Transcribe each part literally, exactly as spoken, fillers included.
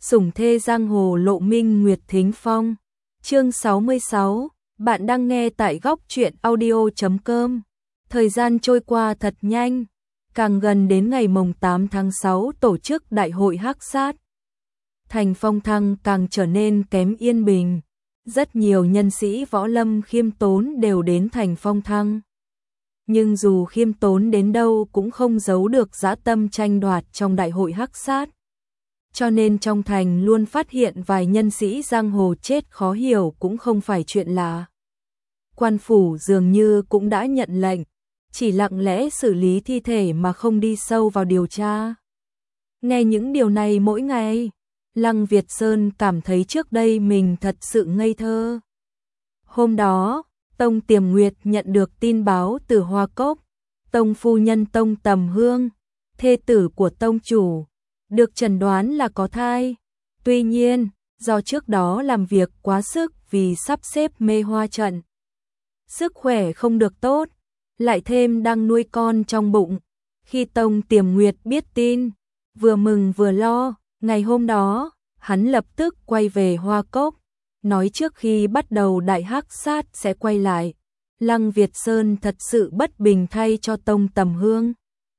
Sủng thê giang hồ Lộ Minh Nguyệt Thính Phong. Chương sáu mươi sáu, bạn đang nghe tại góc truyện audio chấm com. Thời gian trôi qua thật nhanh, càng gần đến ngày mồng tám tháng sáu tổ chức đại hội hắc sát. Thành Phong Thăng càng trở nên kém yên bình, rất nhiều nhân sĩ võ lâm khiêm tốn đều đến Thành Phong Thăng. Nhưng dù khiêm tốn đến đâu cũng không giấu được dã tâm tranh đoạt trong đại hội hắc sát. Cho nên trong thành luôn phát hiện vài nhân sĩ giang hồ chết khó hiểu cũng không phải chuyện lạ. Quan phủ dường như cũng đã nhận lệnh, chỉ lặng lẽ xử lý thi thể mà không đi sâu vào điều tra. Nghe những điều này mỗi ngày, Lăng Việt Sơn cảm thấy trước đây mình thật sự ngây thơ. Hôm đó, Tông Tiềm Nguyệt nhận được tin báo từ Hoa Cốc, Tông phu nhân Tông Tầm Hương, thê tử của Tông chủ, được chẩn đoán là có thai. Tuy nhiên, do trước đó làm việc quá sức vì sắp xếp mê hoa trận, sức khỏe không được tốt, lại thêm đang nuôi con trong bụng. Khi Tông Tiềm Nguyệt biết tin, vừa mừng vừa lo, ngày hôm đó, hắn lập tức quay về Hoa Cốc, nói trước khi bắt đầu đại hắc sát sẽ quay lại. Lăng Việt Sơn thật sự bất bình thay cho Tông Tầm Hương.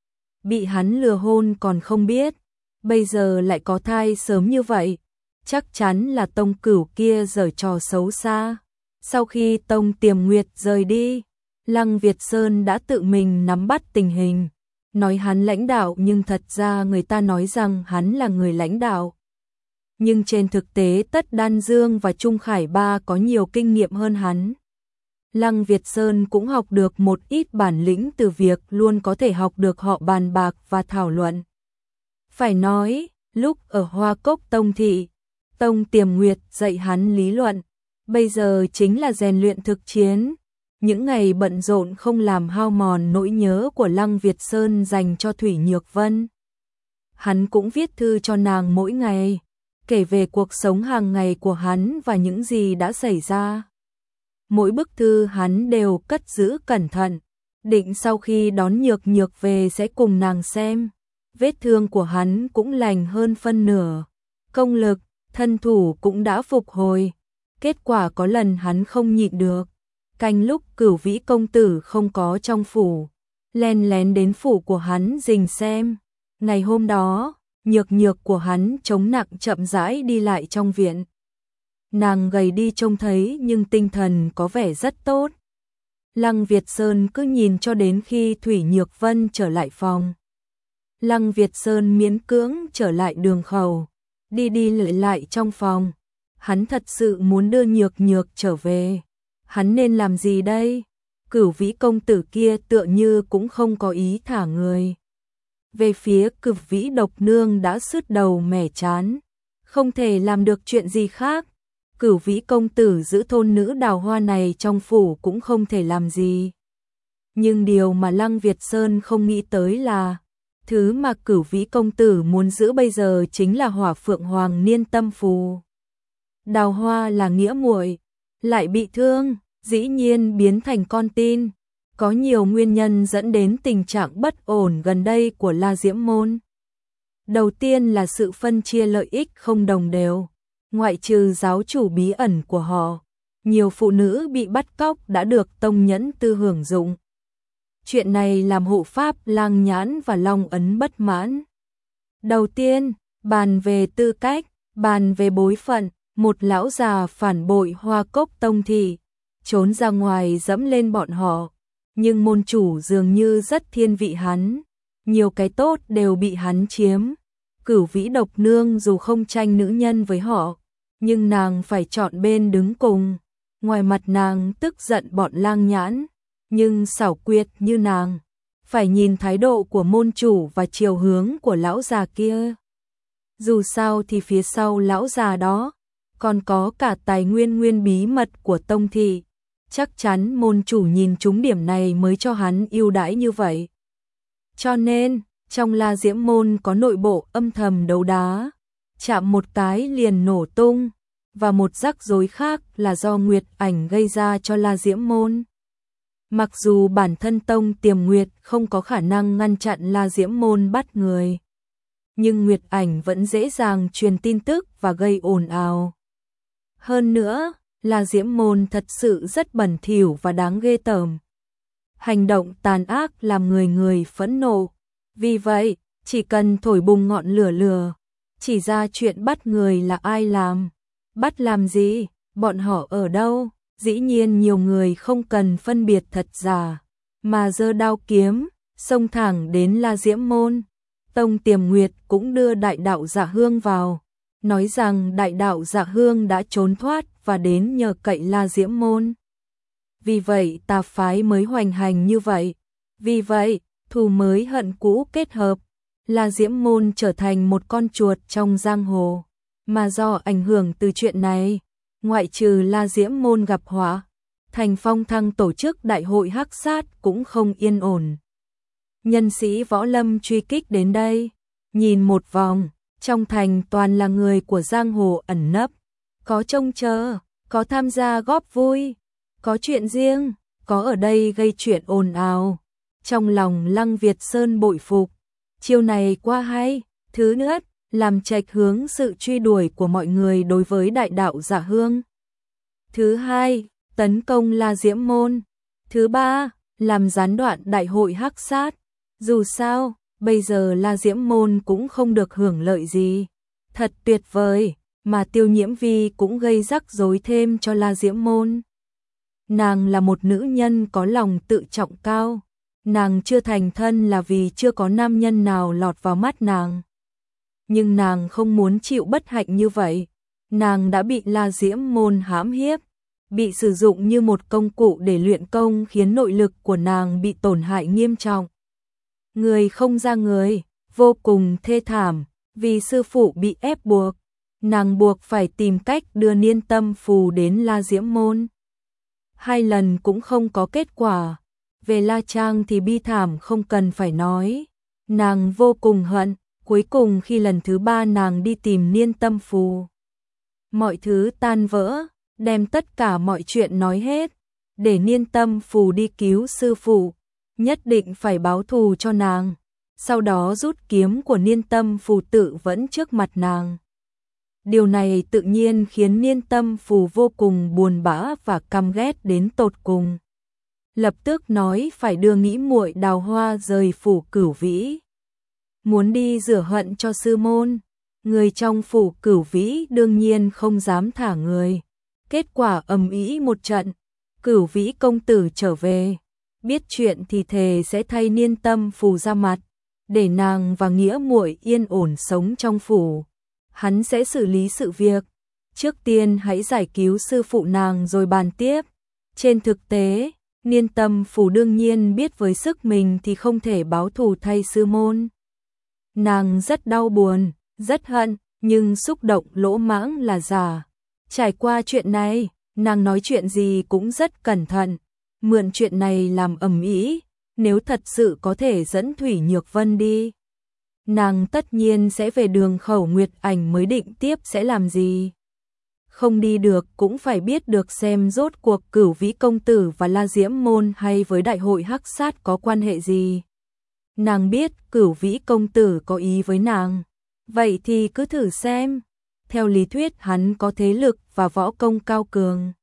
Bị hắn lừa hôn còn không biết, bây giờ lại có thai sớm như vậy, chắc chắn là Tông Cửu kia giở trò xấu xa. Sau khi Tông Tiềm Nguyệt rời đi, Lăng Việt Sơn đã tự mình nắm bắt tình hình, nói hắn lãnh đạo nhưng thật ra người ta nói rằng hắn là người lãnh đạo. Nhưng trên thực tế Tất Đan Dương và Trung Khải Ba có nhiều kinh nghiệm hơn hắn. Lăng Việt Sơn cũng học được một ít bản lĩnh từ việc luôn có thể học được họ bàn bạc và thảo luận. Phải nói, lúc ở Hoa Cốc Tông Thị, Tông Tiềm Nguyệt dạy hắn lý luận, bây giờ chính là rèn luyện thực chiến. Những ngày bận rộn không làm hao mòn nỗi nhớ của Lăng Việt Sơn dành cho Thủy Nhược Vân. Hắn cũng viết thư cho nàng mỗi ngày, kể về cuộc sống hàng ngày của hắn và những gì đã xảy ra. Mỗi bức thư hắn đều cất giữ cẩn thận, định sau khi đón Nhược Nhược về sẽ cùng nàng xem. Vết thương của hắn cũng lành hơn phân nửa, công lực, thân thủ cũng đã phục hồi. Kết quả có lần hắn không nhịn được, canh lúc Cửu Vĩ công tử không có trong phủ, len lén đến phủ của hắn rình xem. Ngày hôm đó, Nhược Nhược của hắn chống nặng chậm rãi đi lại trong viện. Nàng gầy đi trông thấy nhưng tinh thần có vẻ rất tốt. Lăng Việt Sơn cứ nhìn cho đến khi Thủy Nhược Vân trở lại phòng. Lăng Việt Sơn miễn cưỡng trở lại đường khẩu, đi đi lại lại trong phòng. Hắn thật sự muốn đưa Nhược Nhược trở về. Hắn nên làm gì đây? Cửu Vĩ công tử kia tựa như cũng không có ý thả người. Về phía Cửu Vĩ độc nương đã sứt đầu mẻ chán, không thể làm được chuyện gì khác. Cửu Vĩ công tử giữ thôn nữ Đào Hoa này trong phủ cũng không thể làm gì. Nhưng điều mà Lăng Việt Sơn không nghĩ tới là thứ mà Cửu Vĩ công tử muốn giữ bây giờ chính là Hỏa Phượng Hoàng Niên Tâm Phù. Đào Hoa là nghĩa muội, lại bị thương, dĩ nhiên biến thành con tin. Có nhiều nguyên nhân dẫn đến tình trạng bất ổn gần đây của La Diễm Môn. Đầu tiên là sự phân chia lợi ích không đồng đều. Ngoại trừ giáo chủ bí ẩn của họ, nhiều phụ nữ bị bắt cóc đã được Tông Nhẫn Tư hưởng dụng. Chuyện này làm hộ pháp Lang Nhãn và Long Ấn bất mãn. Đầu tiên, bàn về tư cách, bàn về bối phận, một lão già phản bội Hoa Cốc Tông Thị, trốn ra ngoài dẫm lên bọn họ. Nhưng môn chủ dường như rất thiên vị hắn, nhiều cái tốt đều bị hắn chiếm. Cửu Vĩ độc nương dù không tranh nữ nhân với họ, nhưng nàng phải chọn bên đứng cùng. Ngoài mặt nàng tức giận bọn Lang Nhãn, nhưng xảo quyệt như nàng, phải nhìn thái độ của môn chủ và chiều hướng của lão già kia. Dù sao thì phía sau lão già đó, còn có cả tài nguyên nguyên bí mật của Tông Thị. Chắc chắn môn chủ nhìn trúng điểm này mới cho hắn ưu đãi như vậy. Cho nên, trong La Diễm Môn có nội bộ âm thầm đấu đá, chạm một cái liền nổ tung, và một rắc rối khác là do Nguyệt Ảnh gây ra cho La Diễm Môn. Mặc dù bản thân Tông Tiềm Nguyệt không có khả năng ngăn chặn La Diễm Môn bắt người, nhưng Nguyệt Ảnh vẫn dễ dàng truyền tin tức và gây ồn ào. Hơn nữa, La Diễm Môn thật sự rất bẩn thỉu và đáng ghê tởm. Hành động tàn ác làm người người phẫn nộ. Vì vậy, chỉ cần thổi bùng ngọn lửa lửa, chỉ ra chuyện bắt người là ai làm, bắt làm gì, bọn họ ở đâu, dĩ nhiên nhiều người không cần phân biệt thật giả, mà giơ đao kiếm, xông thẳng đến La Diễm Môn. Tông Tiềm Nguyệt cũng đưa đại đạo Dạ Hương vào, nói rằng đại đạo Dạ Hương đã trốn thoát và đến nhờ cậy La Diễm Môn. Vì vậy tà phái mới hoành hành như vậy. Vì vậy, thù mới hận cũ kết hợp. La Diễm Môn trở thành một con chuột trong giang hồ. Mà do ảnh hưởng từ chuyện này, ngoại trừ La Diễm Môn gặp họa, Thành Phong Thăng tổ chức đại hội hắc sát cũng không yên ổn. Nhân sĩ võ lâm truy kích đến đây, nhìn một vòng, trong thành toàn là người của giang hồ ẩn nấp, có trông chờ, có tham gia góp vui, có chuyện riêng, có ở đây gây chuyện ồn ào. Trong lòng Lăng Việt Sơn bội phục, chiêu này qua hay, thứ nhất, làm chệch hướng sự truy đuổi của mọi người đối với đại đạo Dạ Hương. Thứ hai, tấn công La Diễm Môn. Thứ ba, làm gián đoạn đại hội hắc sát. Dù sao, bây giờ La Diễm Môn cũng không được hưởng lợi gì. Thật tuyệt vời, mà Tiêu Nhiễm Vi cũng gây rắc rối thêm cho La Diễm Môn. Nàng là một nữ nhân có lòng tự trọng cao. Nàng chưa thành thân là vì chưa có nam nhân nào lọt vào mắt nàng. Nhưng nàng không muốn chịu bất hạnh như vậy. Nàng đã bị La Diễm Môn hãm hiếp, bị sử dụng như một công cụ để luyện công, khiến nội lực của nàng bị tổn hại nghiêm trọng. Người không ra người, vô cùng thê thảm, vì sư phụ bị ép buộc. Nàng buộc phải tìm cách đưa Niên Tâm Phù đến La Diễm Môn. Hai lần cũng không có kết quả. Về La Trang thì bi thảm không cần phải nói. Nàng vô cùng hận, cuối cùng khi lần thứ ba nàng đi tìm Niên Tâm Phù, mọi thứ tan vỡ, đem tất cả mọi chuyện nói hết, để Niên Tâm Phù đi cứu sư phụ, nhất định phải báo thù cho nàng. Sau đó rút kiếm của Niên Tâm Phù tự vẫn trước mặt nàng. Điều này tự nhiên khiến Niên Tâm Phù vô cùng buồn bã và căm ghét đến tột cùng. Lập tức nói phải đưa nghĩ muội Đào Hoa rời phủ Cửu Vĩ, muốn đi rửa hận cho sư môn. Người trong phủ Cửu Vĩ đương nhiên không dám thả người. Kết quả ầm ĩ một trận, Cửu Vĩ công tử trở về, biết chuyện thì thề sẽ thay Niên Tâm Phù ra mặt, để nàng và nghĩa muội yên ổn sống trong phủ. Hắn sẽ xử lý sự việc, trước tiên hãy giải cứu sư phụ nàng rồi bàn tiếp. Trên thực tế, Niên Tâm Phù đương nhiên biết với sức mình thì không thể báo thù thay sư môn. Nàng rất đau buồn, rất hận, nhưng xúc động lỗ mãng là giả. Trải qua chuyện này, nàng nói chuyện gì cũng rất cẩn thận, mượn chuyện này làm ầm ĩ. Nếu thật sự có thể dẫn Thủy Nhược Vân đi, nàng tất nhiên sẽ về Đường Khẩu Nguyệt Ảnh mới định tiếp sẽ làm gì. Không đi được cũng phải biết được xem rốt cuộc Cửu Vĩ công tử và La Diễm Môn hay với đại hội hắc sát có quan hệ gì. Nàng biết Cửu Vĩ công tử có ý với nàng, vậy thì cứ thử xem. Theo lý thuyết hắn có thế lực và võ công cao cường.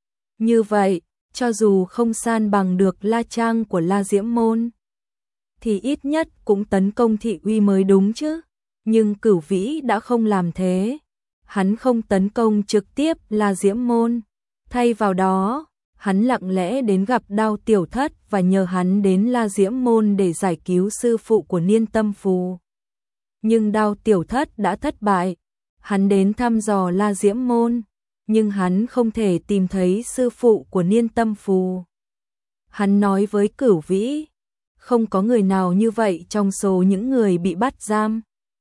Như vậy, cho dù không san bằng được La Trang của La Diễm Môn, thì ít nhất cũng tấn công thị uy mới đúng chứ. Nhưng Cửu Vĩ đã không làm thế. Hắn không tấn công trực tiếp La Diễm Môn. Thay vào đó, hắn lặng lẽ đến gặp Đao Tiểu Thất và nhờ hắn đến La Diễm Môn để giải cứu sư phụ của Niên Tâm Phù. Nhưng Đao Tiểu Thất đã thất bại. Hắn đến thăm dò La Diễm Môn, nhưng hắn không thể tìm thấy sư phụ của Niên Tâm Phù. Hắn nói với Cửu Vĩ, không có người nào như vậy trong số những người bị bắt giam.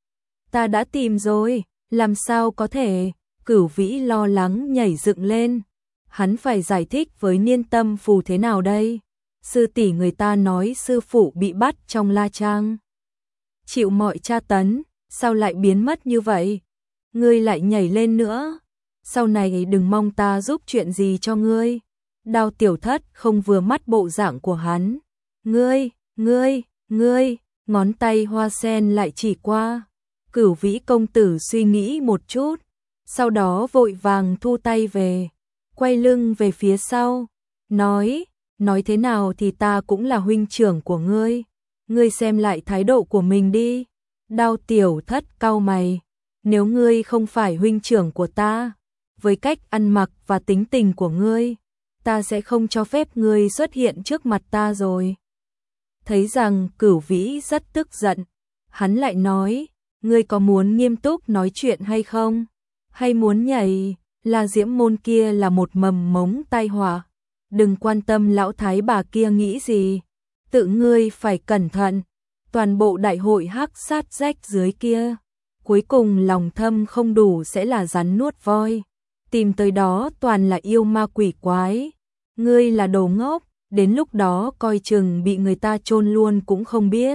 Ta đã tìm rồi, làm sao có thể? Cửu Vĩ lo lắng nhảy dựng lên. Hắn phải giải thích với Niên Tâm Phù thế nào đây? Sư tỷ người ta nói sư phụ bị bắt trong La Trang, chịu mọi tra tấn, sao lại biến mất như vậy? Ngươi lại nhảy lên nữa, sau này đừng mong ta giúp chuyện gì cho ngươi. Đao Tiểu Thất không vừa mắt bộ dạng của hắn. Ngươi, ngươi, ngươi, ngón tay hoa sen lại chỉ qua. Cửu Vĩ công tử suy nghĩ một chút, sau đó vội vàng thu tay về, quay lưng về phía sau, nói, nói thế nào thì ta cũng là huynh trưởng của ngươi, ngươi xem lại thái độ của mình đi. Đao Tiểu Thất cau mày, nếu ngươi không phải huynh trưởng của ta, với cách ăn mặc và tính tình của ngươi, ta sẽ không cho phép ngươi xuất hiện trước mặt ta rồi. Thấy rằng Cửu Vĩ rất tức giận, hắn lại nói, ngươi có muốn nghiêm túc nói chuyện hay không? Hay muốn nhảy? La Diễm Môn kia là một mầm mống tai họa, đừng quan tâm lão thái bà kia nghĩ gì, tự ngươi phải cẩn thận. Toàn bộ đại hội hắc sát rách dưới kia, cuối cùng lòng thâm không đủ sẽ là rắn nuốt voi, tìm tới đó toàn là yêu ma quỷ quái. Ngươi là đồ ngốc, đến lúc đó coi chừng bị người ta chôn luôn cũng không biết.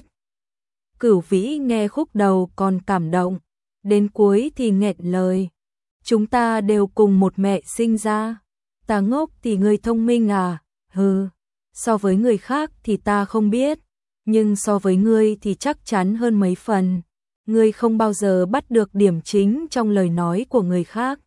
Cửu Vĩ nghe khúc đầu còn cảm động, đến cuối thì nghẹn lời. Chúng ta đều cùng một mẹ sinh ra, ta ngốc thì ngươi thông minh à? Hừ, so với người khác thì ta không biết, nhưng so với ngươi thì chắc chắn hơn mấy phần. Ngươi không bao giờ bắt được điểm chính trong lời nói của người khác.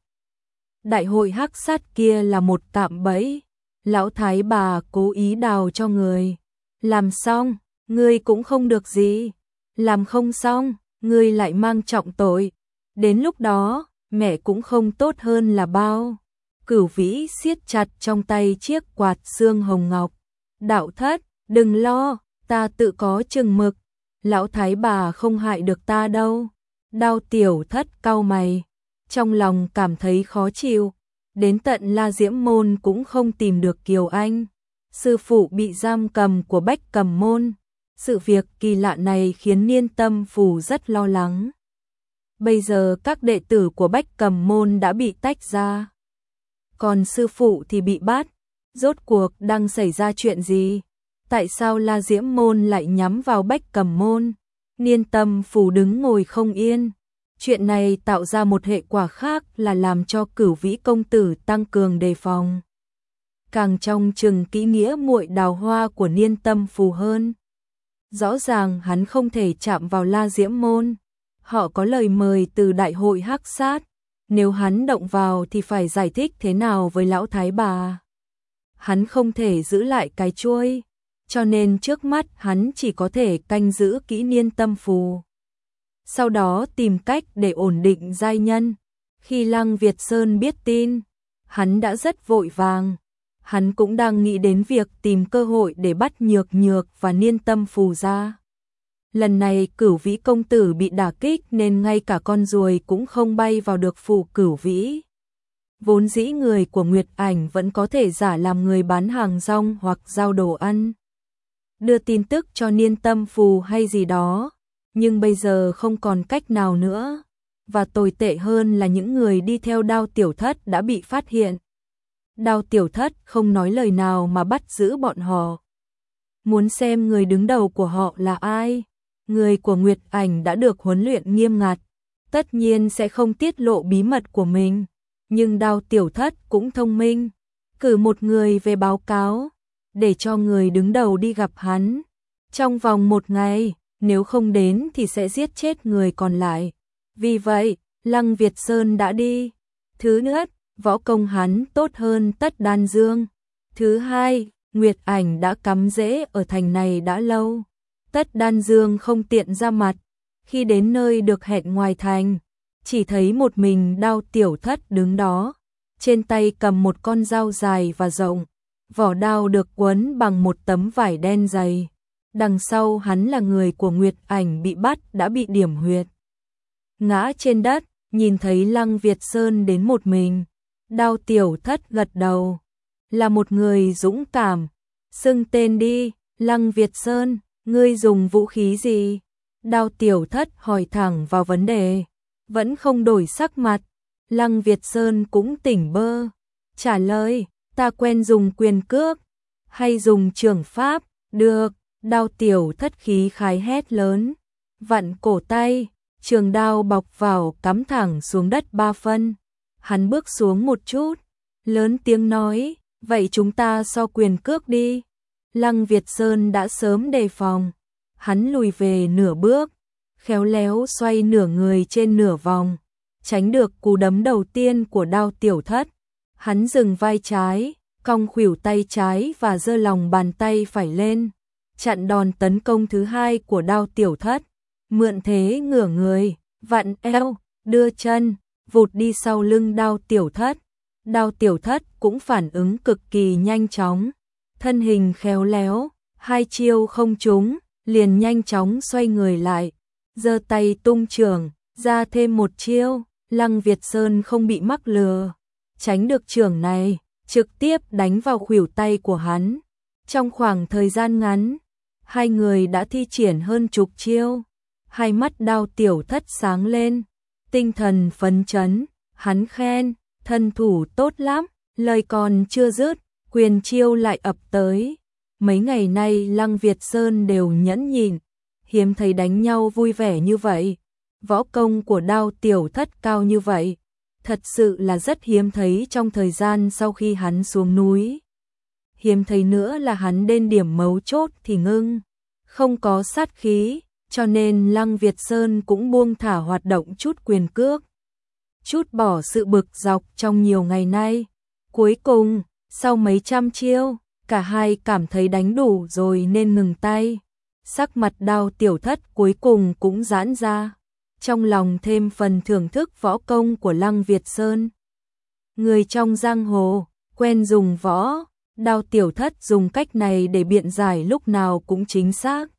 Đại hội hắc sát kia là một cạm bẫy, lão thái bà cố ý đào cho người. Làm xong, ngươi cũng không được gì. Làm không xong, ngươi lại mang trọng tội. Đến lúc đó, mẹ cũng không tốt hơn là bao. Cửu Vĩ siết chặt trong tay chiếc quạt xương hồng ngọc. Đạo Thất, đừng lo, ta tự có chừng mực. Lão thái bà không hại được ta đâu. Đao Tiểu Thất cau mày, trong lòng cảm thấy khó chịu. Đến tận La Diễm Môn cũng không tìm được Kiều Anh, sư phụ bị giam cầm của Bách Cầm Môn. Sự việc kỳ lạ này khiến Niên Tâm Phù rất lo lắng. Bây giờ các đệ tử của Bách Cầm Môn đã bị tách ra, còn sư phụ thì bị bắt. Rốt cuộc đang xảy ra chuyện gì? Tại sao La Diễm Môn lại nhắm vào Bách Cầm Môn? Niên Tâm Phù đứng ngồi không yên. Chuyện này tạo ra một hệ quả khác là làm cho Cửu Vĩ công tử tăng cường đề phòng. Càng trong chừng kỹ nghĩa muội Đào Hoa của Niên Tâm Phù hơn. Rõ ràng hắn không thể chạm vào La Diễm Môn. Họ có lời mời từ đại hội hắc sát. Nếu hắn động vào thì phải giải thích thế nào với lão thái bà? Hắn không thể giữ lại cái chuôi, cho nên trước mắt hắn chỉ có thể canh giữ kỹ Niên Tâm Phù. Sau đó tìm cách để ổn định giai nhân. Khi Lăng Việt Sơn biết tin, hắn đã rất vội vàng. Hắn cũng đang nghĩ đến việc tìm cơ hội để bắt Nhược Nhược và Niên Tâm Phù ra. Lần này Cửu Vĩ công tử bị đả kích nên ngay cả con ruồi cũng không bay vào được phủ Cửu Vĩ. Vốn dĩ người của Nguyệt Ảnh vẫn có thể giả làm người bán hàng rong hoặc giao đồ ăn, đưa tin tức cho Niên Tâm Phù hay gì đó, nhưng bây giờ không còn cách nào nữa. Và tồi tệ hơn là những người đi theo Đao Tiểu Thất đã bị phát hiện. Đao Tiểu Thất không nói lời nào mà bắt giữ bọn họ. Muốn xem người đứng đầu của họ là ai? Người của Nguyệt Ảnh đã được huấn luyện nghiêm ngặt, tất nhiên sẽ không tiết lộ bí mật của mình. Nhưng Đao Tiểu Thất cũng thông minh, cử một người về báo cáo, để cho người đứng đầu đi gặp hắn. Trong vòng một ngày, nếu không đến thì sẽ giết chết người còn lại. Vì vậy, Lăng Việt Sơn đã đi. Thứ nhất, võ công hắn tốt hơn Tất Đan Dương. Thứ hai, Nguyệt Ảnh đã cắm rễ ở thành này đã lâu. Tất Đan Dương không tiện ra mặt. Khi đến nơi được hẹn ngoài thành, chỉ thấy một mình Đao Tiểu Thất đứng đó, trên tay cầm một con dao dài và rộng, vỏ đao được quấn bằng một tấm vải đen dày. Đằng sau hắn là người của Nguyệt Ảnh bị bắt đã bị điểm huyệt, ngã trên đất. Nhìn thấy Lăng Việt Sơn đến một mình, Đao Tiểu Thất gật đầu, là một người dũng cảm. Xưng tên đi, Lăng Việt Sơn, ngươi dùng vũ khí gì? Đao Tiểu Thất hỏi thẳng vào vấn đề, vẫn không đổi sắc mặt. Lăng Việt Sơn cũng tỉnh bơ, trả lời, ta quen dùng quyền cước, hay dùng trường pháp, được. Đao Tiểu Thất khí khái hét lớn, vặn cổ tay, trường đao bọc vào cắm thẳng xuống đất ba phân. Hắn bước xuống một chút, lớn tiếng nói, vậy chúng ta so quyền cước đi. Lăng Việt Sơn đã sớm đề phòng, hắn lùi về nửa bước, khéo léo xoay nửa người trên nửa vòng, tránh được cú đấm đầu tiên của Đao Tiểu Thất. Hắn dừng vai trái, cong khuỷu tay trái và giơ lòng bàn tay phải lên, chặn đòn tấn công thứ hai của Đao Tiểu Thất, mượn thế ngửa người, vặn eo, đưa chân, vụt đi sau lưng Đao Tiểu Thất. Đao Tiểu Thất cũng phản ứng cực kỳ nhanh chóng, thân hình khéo léo, hai chiêu không trúng, liền nhanh chóng xoay người lại, giơ tay tung chưởng, ra thêm một chiêu. Lăng Việt Sơn không bị mắc lừa, tránh được chưởng này, trực tiếp đánh vào khuỷu tay của hắn. Trong khoảng thời gian ngắn, hai người đã thi triển hơn chục chiêu. Hai mắt Đao Tiểu Thất sáng lên, tinh thần phấn chấn, hắn khen, thân thủ tốt lắm, lời còn chưa dứt, quyền chiêu lại ập tới. Mấy ngày nay Lăng Việt Sơn đều nhẫn nhịn, hiếm thấy đánh nhau vui vẻ như vậy. Võ công của Đao Tiểu Thất cao như vậy, thật sự là rất hiếm thấy trong thời gian sau khi hắn xuống núi. Hiếm thấy nữa là hắn đến điểm mấu chốt thì ngưng, không có sát khí, cho nên Lăng Việt Sơn cũng buông thả hoạt động chút quyền cước, chút bỏ sự bực dọc trong nhiều ngày nay. Cuối cùng, sau mấy trăm chiêu, cả hai cảm thấy đánh đủ rồi nên ngừng tay. Sắc mặt Đao Tiểu Thất cuối cùng cũng giãn ra, trong lòng thêm phần thưởng thức võ công của Lăng Việt Sơn. Người trong giang hồ, quen dùng võ, Đao Tiểu Thất dùng cách này để biện giải lúc nào cũng chính xác.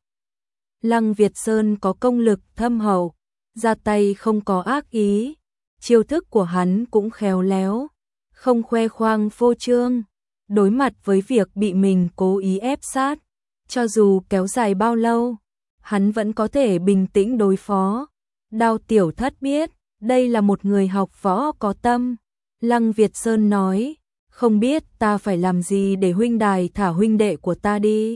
Lăng Việt Sơn có công lực thâm hậu, ra tay không có ác ý, chiêu thức của hắn cũng khéo léo, không khoe khoang phô trương. Đối mặt với việc bị mình cố ý ép sát, cho dù kéo dài bao lâu, hắn vẫn có thể bình tĩnh đối phó. Đao Tiểu Thất biết, đây là một người học võ có tâm. Lăng Việt Sơn nói, không biết ta phải làm gì để huynh đài thả huynh đệ của ta đi.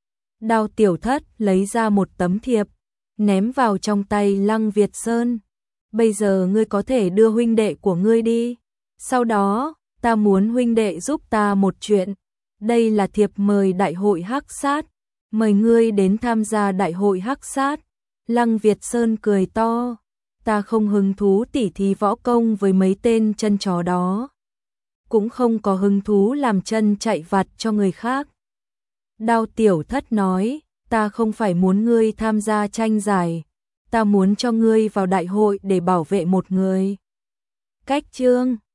Đao Tiểu Thất lấy ra một tấm thiệp, ném vào trong tay Lăng Việt Sơn. Bây giờ ngươi có thể đưa huynh đệ của ngươi đi. Sau đó, ta muốn huynh đệ giúp ta một chuyện. Đây là thiệp mời đại hội Hắc Sát. Mời ngươi đến tham gia đại hội Hắc Sát. Lăng Việt Sơn cười to. Ta không hứng thú tỉ thí võ công với mấy tên chân chó đó. Cũng không có hứng thú làm chân chạy vặt cho người khác. Đao Tiểu Thất nói, ta không phải muốn ngươi tham gia tranh giải. Ta muốn cho ngươi vào đại hội để bảo vệ một người. Cách chương